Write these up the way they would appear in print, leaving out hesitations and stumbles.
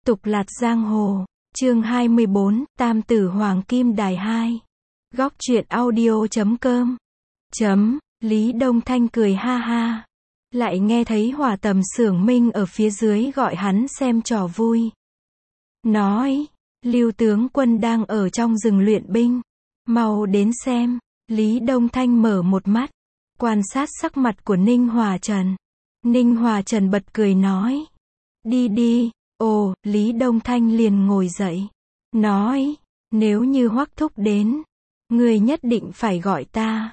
Tục lạt giang hồ, chương 24, Tam tử Hoàng Kim Đài 2. Góc truyện audio.com. Lý Đông Thanh cười ha ha. Lại nghe thấy Hỏa Tầm Xưởng Minh ở phía dưới gọi hắn xem trò vui. Nói, Lưu tướng quân đang ở trong rừng luyện binh. Mau đến xem. Lý Đông Thanh mở một mắt, quan sát sắc mặt của Ninh Hòa Trần. Ninh Hòa Trần bật cười nói. Đi đi. Ồ, Lý Đông Thanh liền ngồi dậy. Nói, nếu như Hoắc thúc đến, người nhất định phải gọi ta.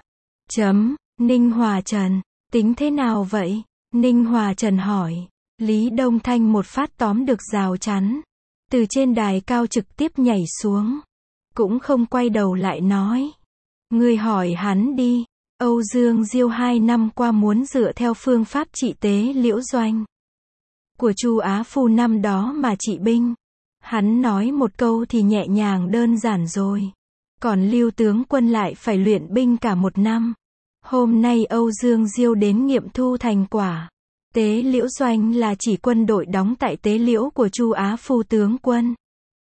Ninh Hòa Trần, tính thế nào vậy? Ninh Hòa Trần hỏi. Lý Đông Thanh một phát tóm được rào chắn, từ trên đài cao trực tiếp nhảy xuống. Cũng không quay đầu lại nói. Người hỏi hắn đi. Âu Dương Diêu 2 năm qua muốn dựa theo phương pháp trị tế Liễu Doanh của Chu Á Phu năm đó mà trị binh. Hắn nói một câu thì nhẹ nhàng đơn giản rồi. Còn Lưu tướng quân lại phải luyện binh cả một năm. Hôm nay Âu Dương Diêu đến nghiệm thu thành quả. Tế Liễu Doanh là chỉ quân đội đóng tại Tế Liễu của Chu Á Phu tướng quân.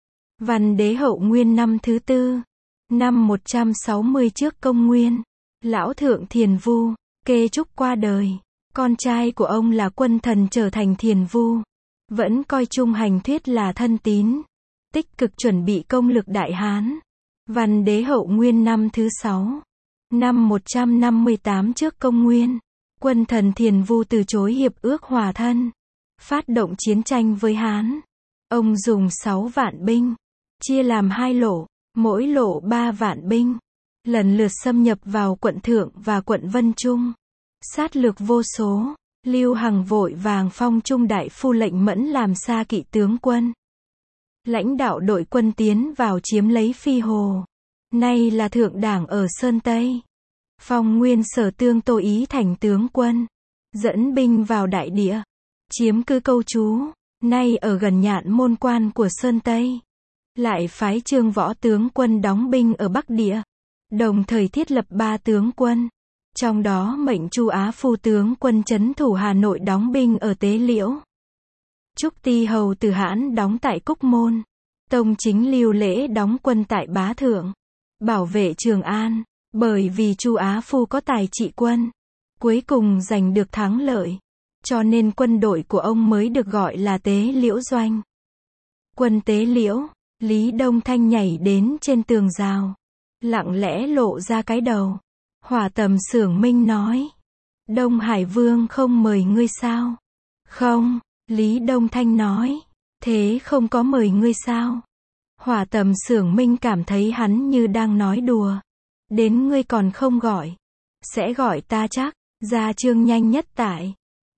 Văn Đế Hậu Nguyên năm thứ tư, năm 160 trước công nguyên, Lão Thượng Thiền Vu, Kê Trúc qua đời. Con trai của ông là Quân Thần trở thành Thiền Vu. Vẫn coi Trung Hành Thuyết là thân tín. Tích cực chuẩn bị công lược Đại Hán. Văn Đế Hậu Nguyên năm thứ 6. Năm 158 trước công nguyên. Quân Thần Thiền Vu từ chối hiệp ước hòa thân. Phát động chiến tranh với Hán. Ông dùng 6 vạn binh. Chia làm 2 lộ. Mỗi lộ 3 vạn binh. Lần lượt xâm nhập vào quận Thượng và quận Vân Trung. Sát lược vô số. Lưu Hằng vội vàng phong Trung đại phu lệnh Mẫn làm xa kỵ tướng quân. Lãnh đạo đội quân tiến vào chiếm lấy Phi Hồ. Nay là thượng đảng ở Sơn Tây. Phong Nguyên Sở Tương Tô Ý thành tướng quân. Dẫn binh vào đại địa. Chiếm cứ Câu Trú. Nay ở gần Nhạn Môn Quan của Sơn Tây. Lại phái Trương Võ tướng quân đóng binh ở Bắc Địa. Đồng thời thiết lập 3 tướng quân. Trong đó mệnh Chu Á Phu tướng quân trấn thủ Hà Nội đóng binh ở Tế Liễu. Trúc Ti Hầu Tử Hãn đóng tại Cúc Môn. Tông Chính Lưu Lễ đóng quân tại Bá Thượng. Bảo vệ Trường An. Bởi vì Chu Á Phu có tài trị quân. Cuối cùng giành được thắng lợi. Cho nên quân đội của ông mới được gọi là Tế Liễu Doanh. Quân Tế Liễu. Lý Đông Thanh nhảy đến trên tường rào. Lặng lẽ lộ ra cái đầu. Hỏa Tầm Xưởng Minh nói. Đông Hải Vương không mời ngươi sao? Không, Lý Đông Thanh nói. Thế không có mời ngươi sao? Hỏa Tầm Xưởng Minh cảm thấy hắn như đang nói đùa. Đến ngươi còn không gọi. Sẽ gọi ta chắc. Ra chương nhanh nhất tại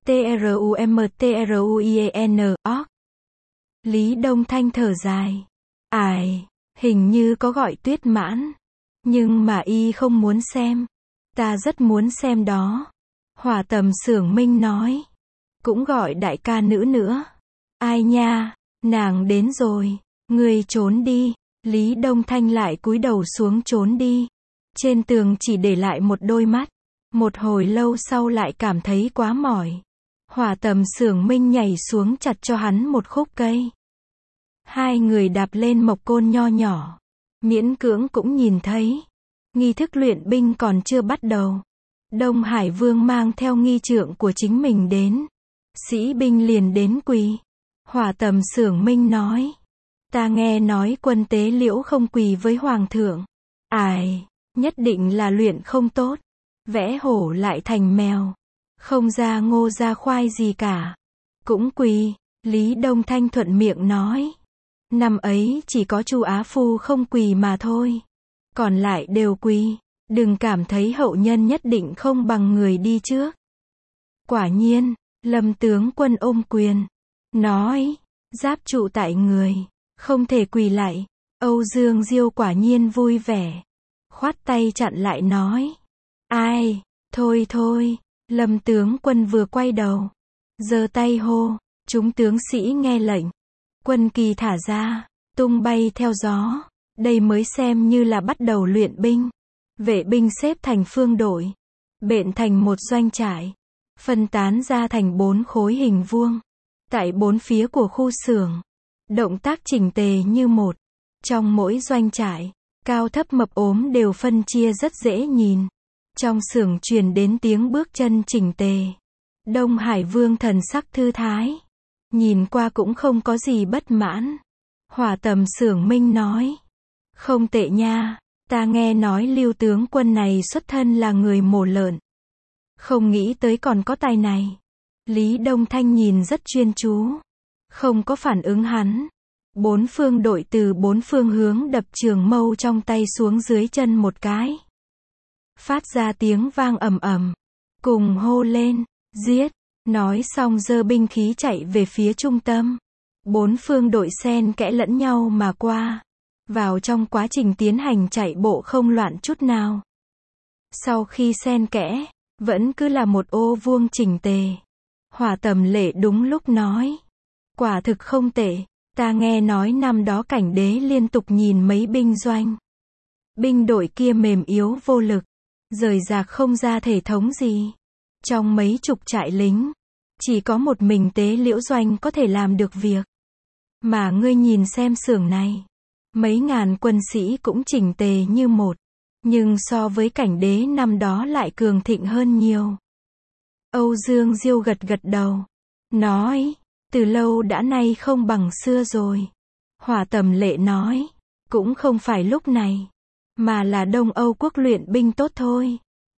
TRUMTRUIEN. Lý Đông Thanh thở dài. Ai, hình như có gọi Tuyết Mãn. Nhưng mà y không muốn xem. Ta rất muốn xem đó. Hỏa Tầm Xưởng Minh nói. Cũng gọi đại ca nữ nữa. Ai nha, nàng đến rồi. Ngươi trốn đi. Lý Đông Thanh lại cúi đầu xuống trốn đi. Trên tường chỉ để lại một đôi mắt. Một hồi lâu sau lại cảm thấy quá mỏi. Hỏa Tầm Xưởng Minh nhảy xuống chặt cho hắn một khúc cây. Hai người đạp lên mộc côn nho nhỏ. Miễn cưỡng cũng nhìn thấy. Nghi thức luyện binh còn chưa bắt đầu. Đông Hải Vương mang theo nghi trượng của chính mình đến. Sĩ binh liền đến quỳ. Hỏa Tầm Xưởng Minh nói. Ta nghe nói quân Tế Liễu không quỳ với Hoàng thượng. Ai, nhất định là luyện không tốt. Vẽ hổ lại thành mèo. Không ra ngô ra khoai gì cả. Cũng quỳ. Lý Đông Thanh thuận miệng nói. Năm ấy chỉ có Chu Á Phu không quỳ mà thôi. Còn lại đều quỳ. Đừng cảm thấy hậu nhân nhất định không bằng người đi trước. Quả nhiên, Lâm tướng quân ôm quyền. Nói, giáp trụ tại người. Không thể quỳ lại. Âu Dương Diêu quả nhiên vui vẻ. Khoát tay chặn lại nói. Ai, thôi thôi. Lâm tướng quân vừa quay đầu. Giơ tay hô. Chúng tướng sĩ nghe lệnh. Quân kỳ thả ra. Tung bay theo gió. Đây mới xem như là bắt đầu luyện binh. Vệ binh xếp thành phương đội. Bện thành một doanh trại. Phân tán ra thành 4 khối hình vuông. Tại 4 phía của khu xưởng. Động tác chỉnh tề như một. Trong mỗi doanh trại, cao thấp mập ốm đều phân chia rất dễ nhìn. Trong xưởng truyền đến tiếng bước chân chỉnh tề. Đông Hải Vương thần sắc thư thái. Nhìn qua cũng không có gì bất mãn. Hỏa Tầm Xưởng Minh nói. Không tệ nha, ta nghe nói Lưu tướng quân này xuất thân là người mổ lợn. Không nghĩ tới còn có tài này. Lý Đông Thanh nhìn rất chuyên chú. Không có phản ứng hắn. Bốn phương đội từ bốn phương hướng đập trường mâu trong tay xuống dưới chân một cái. Phát ra tiếng vang ầm ầm. Cùng hô lên, giết. Nói xong giơ binh khí chạy về phía trung tâm. Bốn phương đội xen kẽ lẫn nhau mà qua. Vào trong quá trình tiến hành chạy bộ không loạn chút nào. Sau khi xen kẽ, vẫn cứ là một ô vuông chỉnh tề. Hỏa Tầm Lệ đúng lúc nói. Quả thực không tệ, ta nghe nói năm đó Cảnh Đế liên tục nhìn mấy binh doanh. Binh đội kia mềm yếu vô lực, rời rạc không ra thể thống gì. Trong mấy chục trại lính, chỉ có một mình Tế Liễu doanh có thể làm được việc. Mà ngươi nhìn xem xưởng này, mấy ngàn quân sĩ cũng chỉnh tề như một, nhưng so với Cảnh Đế năm đó lại cường thịnh hơn nhiều. Âu Dương Diêu gật gật đầu, nói, từ lâu đã nay không bằng xưa rồi. Hỏa Tầm Lệ nói, cũng không phải lúc này, mà là Đông Âu quốc luyện binh tốt thôi.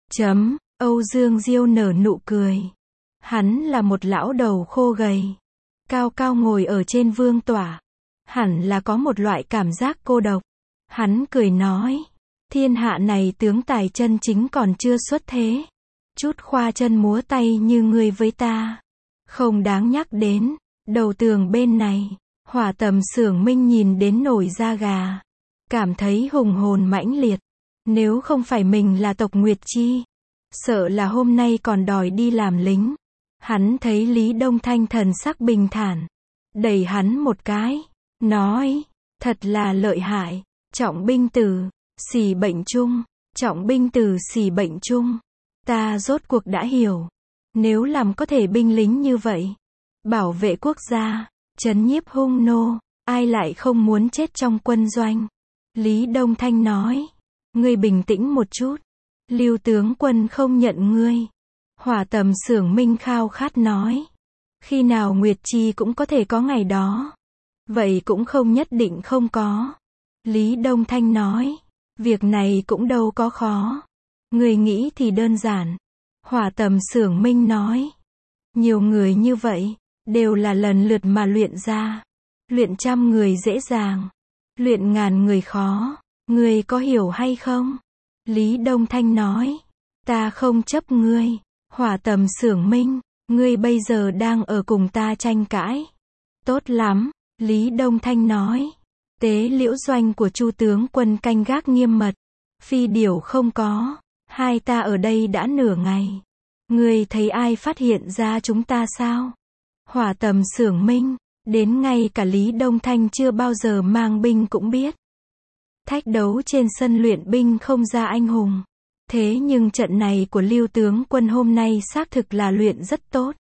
Âu Dương Diêu nở nụ cười. Hắn là một lão đầu khô gầy, cao cao ngồi ở trên vương tọa. Hẳn là có một loại cảm giác cô độc. Hắn cười nói, thiên hạ này tướng tài chân chính còn chưa xuất thế. Chút khoa chân múa tay như ngươi với ta, không đáng nhắc đến. Đầu tường bên này, Hỏa Tầm Xưởng Minh nhìn đến nổi da gà. Cảm thấy hùng hồn mãnh liệt. Nếu không phải mình là tộc Nguyệt Chi, sợ là hôm nay còn đòi đi làm lính. Hắn thấy Lý Đông Thanh thần sắc bình thản, đẩy hắn một cái, nói, thật là lợi hại, trọng binh tử, xỉ bệnh chung, trọng binh tử xỉ bệnh chung. Ta rốt cuộc đã hiểu, nếu làm có thể binh lính như vậy, bảo vệ quốc gia, trấn nhiếp hung nô, ai lại không muốn chết trong quân doanh. Lý Đông Thanh nói, ngươi bình tĩnh một chút, Lưu tướng quân không nhận ngươi. Hỏa Tầm Xưởng Minh khao khát nói, khi nào Nguyệt Chi cũng có thể có ngày đó. Vậy cũng không nhất định không có. Lý Đông Thanh nói, việc này cũng đâu có khó. Người nghĩ thì đơn giản. Hỏa Tầm Xưởng Minh nói, nhiều người như vậy, đều là lần lượt mà luyện ra. Luyện 100 người dễ dàng, luyện ngàn người khó. Ngươi có hiểu hay không? Lý Đông Thanh nói, ta không chấp ngươi. Hỏa Tầm Xưởng Minh, ngươi bây giờ đang ở cùng ta tranh cãi. Tốt lắm, Lý Đông Thanh nói. Tế Liễu doanh của Chu tướng quân canh gác nghiêm mật. Phi điểu không có. Hai ta ở đây đã nửa ngày. Ngươi thấy ai phát hiện ra chúng ta sao? Hỏa Tầm Xưởng Minh, đến ngay cả Lý Đông Thanh chưa bao giờ mang binh cũng biết. Thách đấu trên sân luyện binh không ra anh hùng. Thế nhưng trận này của Lưu tướng quân hôm nay xác thực là luyện rất tốt.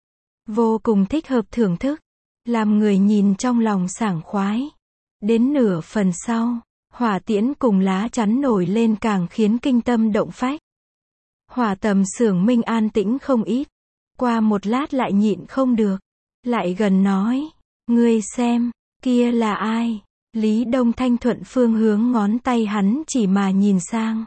Vô cùng thích hợp thưởng thức. Làm người nhìn trong lòng sảng khoái. Đến nửa phần sau, hỏa tiễn cùng lá chắn nổi lên càng khiến kinh tâm động phách. Hỏa Tầm Xưởng Minh an tĩnh không ít. Qua một lát lại nhịn không được. Lại gần nói, ngươi xem, kia là ai? Lý Đông Thanh thuận phương hướng ngón tay hắn chỉ mà nhìn sang.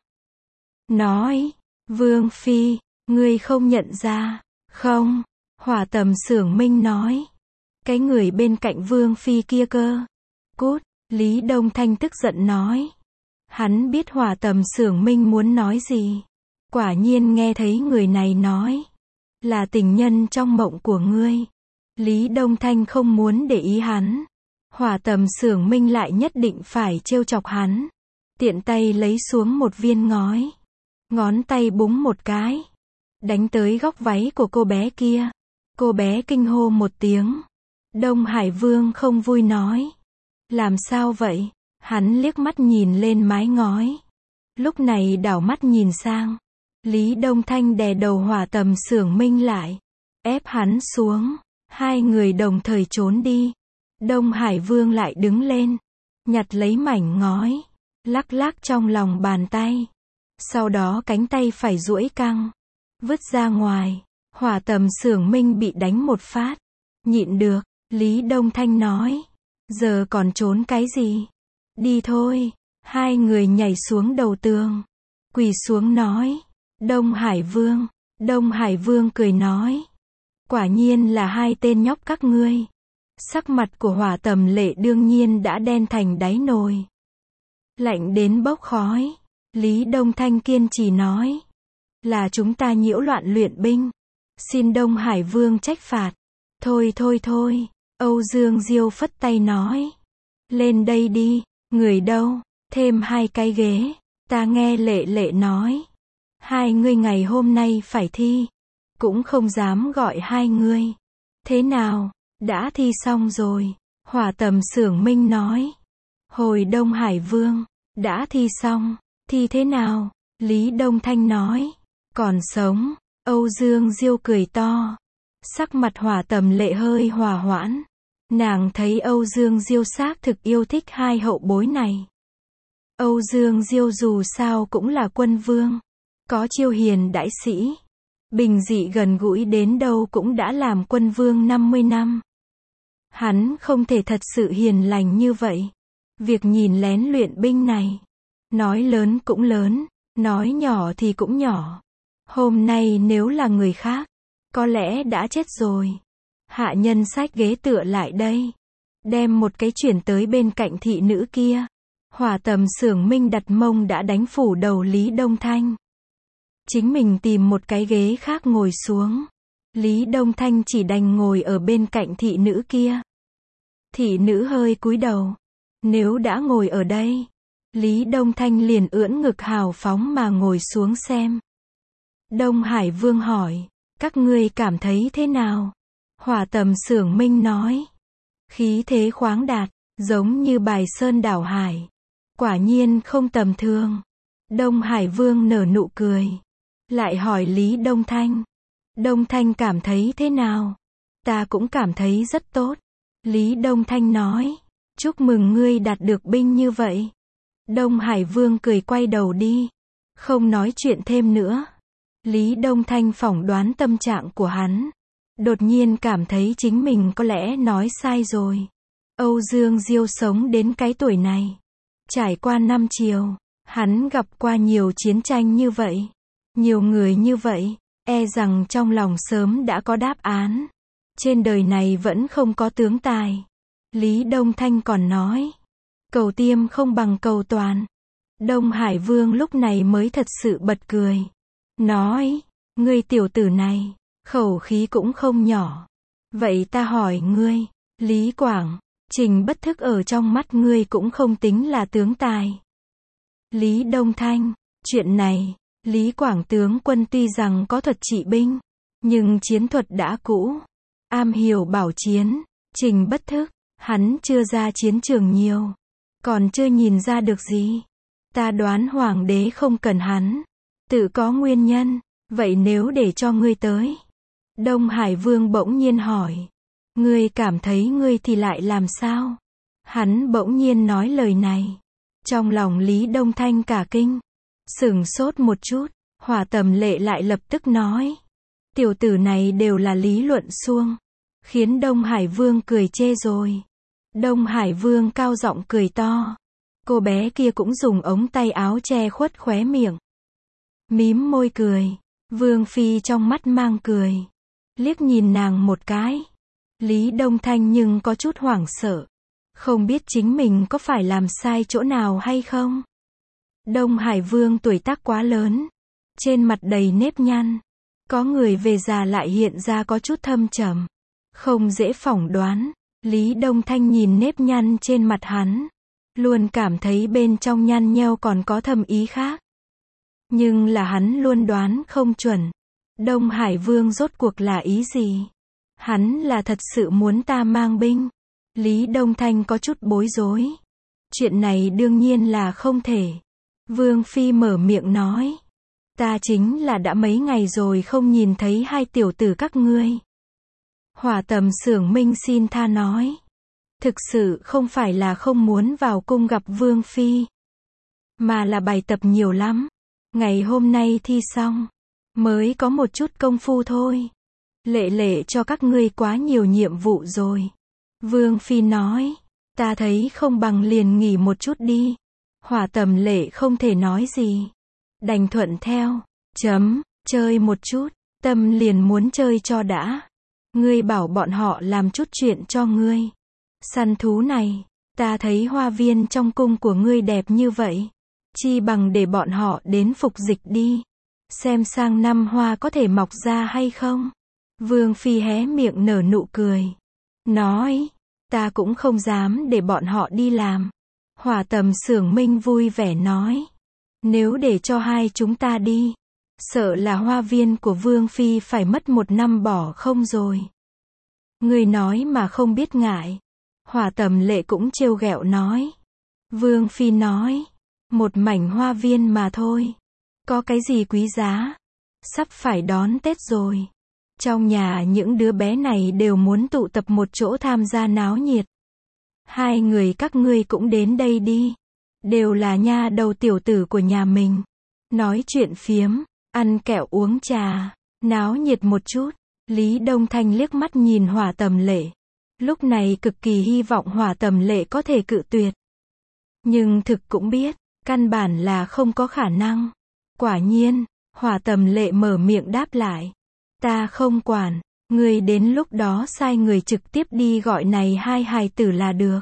Nói, Vương Phi, ngươi không nhận ra, không? Hỏa Tầm Xưởng Minh nói, cái người bên cạnh Vương Phi kia cơ. Cút, Lý Đông Thanh tức giận nói. Hắn biết Hỏa Tầm Xưởng Minh muốn nói gì. Quả nhiên nghe thấy người này nói, là tình nhân trong mộng của ngươi. Lý Đông Thanh không muốn để ý hắn. Hỏa Tầm Xưởng Minh lại nhất định phải trêu chọc hắn. Tiện tay lấy xuống một viên ngói. Ngón tay búng một cái. Đánh tới góc váy của cô bé kia. Cô bé kinh hô một tiếng. Đông Hải Vương không vui nói. Làm sao vậy? Hắn liếc mắt nhìn lên mái ngói. Lúc này đảo mắt nhìn sang. Lý Đông Thanh đè đầu Hỏa Tầm Xưởng Minh lại. Ép hắn xuống. Hai người đồng thời trốn đi. Đông Hải Vương lại đứng lên, nhặt lấy mảnh ngói, lắc lắc trong lòng bàn tay. Sau đó cánh tay phải duỗi căng, vứt ra ngoài. Hỏa Tầm Xưởng Minh bị đánh một phát. Nhịn được, Lý Đông Thanh nói. Giờ còn trốn cái gì? Đi thôi. Hai người nhảy xuống đầu tường, quỳ xuống nói. Đông Hải Vương. Đông Hải Vương cười nói. Quả nhiên là hai tên nhóc các ngươi. Sắc mặt của Hỏa Tầm Lệ đương nhiên đã đen thành đáy nồi, lạnh đến bốc khói. Lý Đông Thanh kiên trì nói. Là chúng ta nhiễu loạn luyện binh. Xin Đông Hải Vương trách phạt. Thôi thôi thôi. Âu Dương Diêu phất tay nói. Lên đây đi. Người đâu? Thêm 2 cái ghế. Ta nghe Lệ Lệ nói. Hai ngươi ngày hôm nay phải thi. Cũng không dám gọi hai ngươi. Thế nào? Đã thi xong rồi. Hỏa Tầm Xưởng Minh nói. Hồi Đông Hải Vương. Đã thi xong. Thi thế nào? Lý Đông Thanh nói. Còn sống. Âu Dương Diêu cười to. Sắc mặt Hỏa Tầm Lệ hơi hòa hoãn. Nàng thấy Âu Dương Diêu xác thực yêu thích hai hậu bối này. Âu Dương Diêu dù sao cũng là quân vương, có chiêu hiền đãi sĩ, bình dị gần gũi đến đâu cũng đã làm quân vương 50 năm. Hắn không thể thật sự hiền lành như vậy. Việc nhìn lén luyện binh này, nói lớn cũng lớn, nói nhỏ thì cũng nhỏ. Hôm nay nếu là người khác, có lẽ đã chết rồi. Hạ nhân xách ghế tựa lại đây, đem một cái chuyển tới bên cạnh thị nữ kia. Hỏa Tầm Xưởng Minh đặt mông đã đánh phủ đầu Lý Đông Thanh. Chính mình tìm một cái ghế khác ngồi xuống. Lý Đông Thanh chỉ đành ngồi ở bên cạnh thị nữ kia. Thị nữ hơi cúi đầu. Nếu đã ngồi ở đây, Lý Đông Thanh liền ưỡn ngực hào phóng mà ngồi xuống xem. Đông Hải Vương hỏi, các ngươi cảm thấy thế nào? Hỏa Tầm Xưởng Minh nói, khí thế khoáng đạt, giống như bài sơn đảo hải. Quả nhiên không tầm thường. Đông Hải Vương nở nụ cười, lại hỏi Lý Đông Thanh. Đông Thanh cảm thấy thế nào? Ta cũng cảm thấy rất tốt. Lý Đông Thanh nói, chúc mừng ngươi đạt được binh như vậy. Đông Hải Vương cười quay đầu đi, không nói chuyện thêm nữa. Lý Đông Thanh phỏng đoán tâm trạng của hắn, đột nhiên cảm thấy chính mình có lẽ nói sai rồi. Âu Dương Diêu sống đến cái tuổi này, trải qua năm triều, hắn gặp qua nhiều chiến tranh như vậy, nhiều người như vậy, e rằng trong lòng sớm đã có đáp án. Trên đời này vẫn không có tướng tài. Lý Đông Thanh còn nói, cầu tiêm không bằng cầu toàn. Đông Hải Vương lúc này mới thật sự bật cười, nói, ngươi tiểu tử này, khẩu khí cũng không nhỏ. Vậy ta hỏi ngươi, Lý Quảng, Trình Bất Thức ở trong mắt ngươi cũng không tính là tướng tài. Lý Đông Thanh, chuyện này, Lý Quảng tướng quân tuy rằng có thuật trị binh, nhưng chiến thuật đã cũ, am hiểu bảo chiến. Trình Bất Thức, hắn chưa ra chiến trường nhiều, còn chưa nhìn ra được gì. Ta đoán hoàng đế không cần hắn, tự có nguyên nhân. Vậy nếu để cho ngươi tới? Đông Hải Vương bỗng nhiên hỏi, ngươi cảm thấy ngươi thì lại làm sao? Hắn bỗng nhiên nói lời này, trong lòng Lý Đông Thanh cả kinh, sửng sốt một chút. Hỏa Tầm Lệ lại lập tức nói, tiểu tử này đều là lý luận suông, khiến Đông Hải Vương cười chê rồi. Đông Hải Vương cao giọng cười to, cô bé kia cũng dùng ống tay áo che khuất khóe miệng, mím môi cười. Vương Phi trong mắt mang cười, liếc nhìn nàng một cái. Lý Đông Thanh nhưng có chút hoảng sợ, không biết chính mình có phải làm sai chỗ nào hay không. Đông Hải Vương tuổi tác quá lớn, trên mặt đầy nếp nhăn, có người về già lại hiện ra có chút thâm trầm, không dễ phỏng đoán. Lý Đông Thanh nhìn nếp nhăn trên mặt hắn, luôn cảm thấy bên trong nhăn nheo còn có thâm ý khác. Nhưng là hắn luôn đoán không chuẩn. Đông Hải Vương rốt cuộc là ý gì? Hắn là thật sự muốn ta mang binh? Lý Đông Thanh có chút bối rối. Chuyện này đương nhiên là không thể. Vương Phi mở miệng nói, ta chính là đã mấy ngày rồi không nhìn thấy hai tiểu tử các ngươi. Hỏa Tầm Xưởng Minh xin tha nói, Thực sự không phải là không muốn vào cung gặp Vương Phi, mà là bài tập nhiều lắm. Ngày hôm nay thi xong, mới có một chút công phu thôi. Lệ lệ cho các ngươi quá nhiều nhiệm vụ rồi. Vương Phi nói, ta thấy không bằng liền nghỉ một chút đi. Hỏa Tầm Lệ không thể nói gì, đành thuận theo. Chơi một chút, tâm liền muốn chơi cho đã. Ngươi bảo bọn họ làm chút chuyện cho ngươi. Săn thú này, ta thấy hoa viên trong cung của ngươi đẹp như vậy, chi bằng để bọn họ đến phục dịch đi, xem sang năm hoa có thể mọc ra hay không. Vương Phi hé miệng nở nụ cười, nói, ta cũng không dám để bọn họ đi làm. Hỏa Tầm Xưởng Minh vui vẻ nói, nếu để cho hai chúng ta đi, sợ là hoa viên của Vương Phi phải mất 1 năm bỏ không rồi. Ngươi nói mà không biết ngại. Hỏa Tầm Lệ cũng trêu ghẹo nói. Vương Phi nói, một mảnh hoa viên mà thôi, có cái gì quý giá. Sắp phải đón Tết rồi, trong nhà những đứa bé này đều muốn tụ tập một chỗ tham gia náo nhiệt. Hai người các ngươi cũng đến đây đi, đều là nha đầu tiểu tử của nhà mình. Nói chuyện phiếm, ăn kẹo uống trà, náo nhiệt một chút. Lý Đông Thanh liếc mắt nhìn Hỏa Tầm Lệ, lúc này cực kỳ hy vọng Hỏa Tầm Lệ có thể cự tuyệt. Nhưng thực cũng biết, căn bản là không có khả năng. Quả nhiên, Hỏa Tầm Lệ mở miệng đáp lại, ta không quản, ngươi đến lúc đó sai người trực tiếp đi gọi này hai hài tử là được.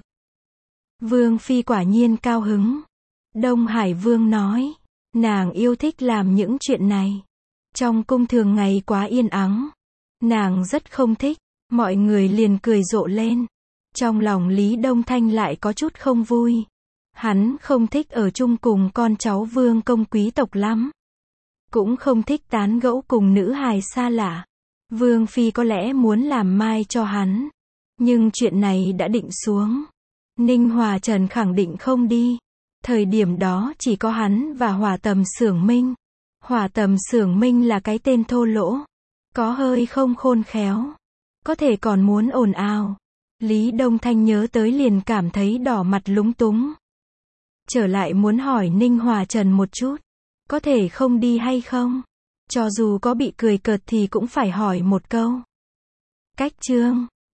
Vương Phi quả nhiên cao hứng. Đông Hải Vương nói, nàng yêu thích làm những chuyện này. Trong cung thường ngày quá yên ắng, nàng rất không thích. Mọi người liền cười rộ lên. Trong lòng Lý Đông Thanh lại có chút không vui. Hắn không thích ở chung cùng con cháu vương công quý tộc lắm, cũng không thích tán gẫu cùng nữ hài xa lạ. Vương Phi có lẽ muốn làm mai cho hắn, nhưng chuyện này đã định xuống. Ninh Hòa Trần khẳng định không đi. Thời điểm đó chỉ có hắn và Hỏa Tầm Xưởng Minh. Hỏa Tầm Xưởng Minh là cái tên thô lỗ, có hơi không khôn khéo, có thể còn muốn ồn ào. Lý Đông Thanh nhớ tới liền cảm thấy đỏ mặt lúng túng. Trở lại muốn hỏi Ninh Hòa Trần một chút, có thể không đi hay không? Cho dù có bị cười cợt thì cũng phải hỏi một câu. Cách chương